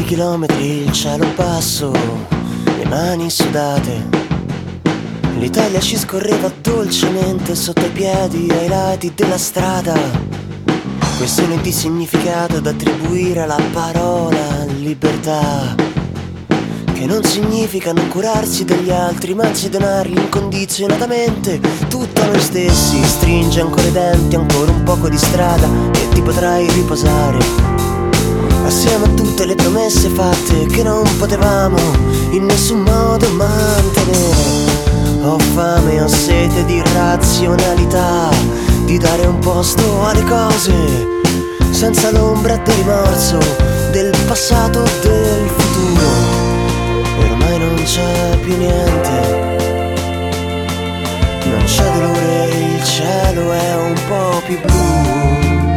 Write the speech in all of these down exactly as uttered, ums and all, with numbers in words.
chilometri, il cielo basso, le mani sudate. L'Italia ci scorreva dolcemente sotto i piedi ai lati della strada. Questione di significato da attribuire alla parola libertà, che non significa non curarsi degli altri, ma anzi donargli incondizionatamente tutto a noi stessi. Stringe ancora i denti, ancora un poco di strada e ti potrai riposare, assieme a tutte le promesse fatte che non potevamo in nessun modo mantenere. Ho fame, ho sete di razionalità, di dare un posto alle cose, senza l'ombra del rimorso, del passato, del futuro. E ormai non c'è più niente, non c'è dolore, il cielo è un po' più blu.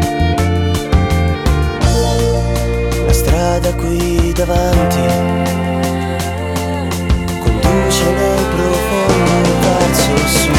La strada qui davanti conduce nel profondo verso sud.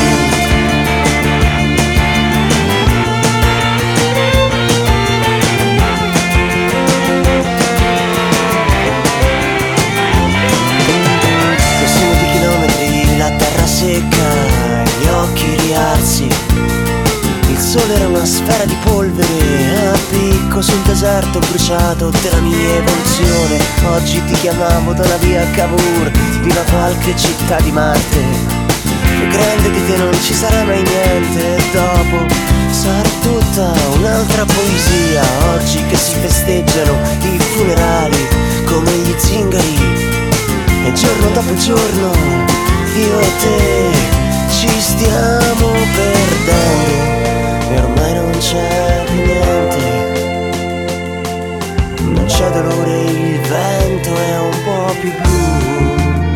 Questione di chilometri, la terra secca, gli occhi riarsi. Il sole era una sfera di polvere a picco sul deserto bruciato della mia evoluzione. Oggi ti chiamavo dalla via Cavour di una qualche città di Marte. Più grande di te non ci sarà mai niente, e dopo sarà tutta un'altra poesia. Oggi che si festeggiano i funerali come gli zingari, e giorno dopo giorno io e te ci stiamo perdendo. E ormai non c'è più niente, non c'è dolore, il vento è un po' più blu.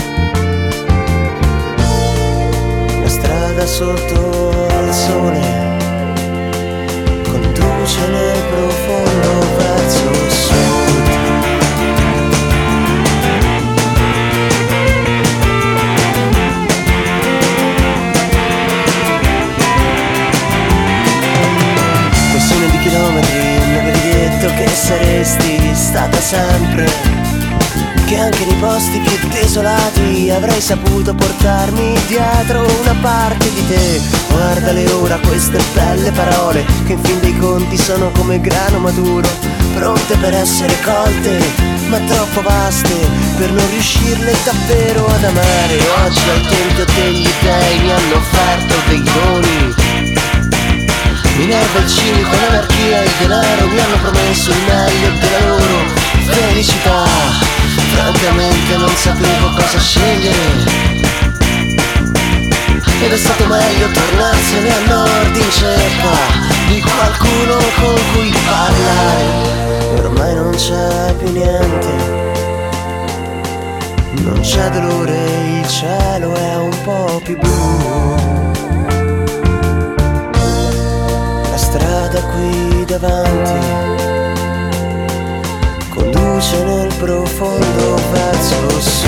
La strada sotto al sole conduce nel profondo verso sud. Mi avevi detto che saresti stata sempre, che anche nei posti più desolati avrei saputo portarmi dietro una parte di te. Guardale ora queste belle parole, che in fin dei conti sono come grano maturo, pronte per essere colte, ma troppo vaste per non riuscirle davvero ad amare. Oggi al tempio degli dei mi hanno offerto dei doni, mi nerva il cinico, l'anarchia e il denaro, mi hanno promesso il meglio della loro felicità. Francamente non sapevo cosa scegliere, ed è stato meglio tornarsene a nord in cerca di qualcuno con cui parlare. E ormai non c'è più niente, non c'è dolore, il cielo è un po' più blu. La strada qui davanti conduce nel profondo verso sud.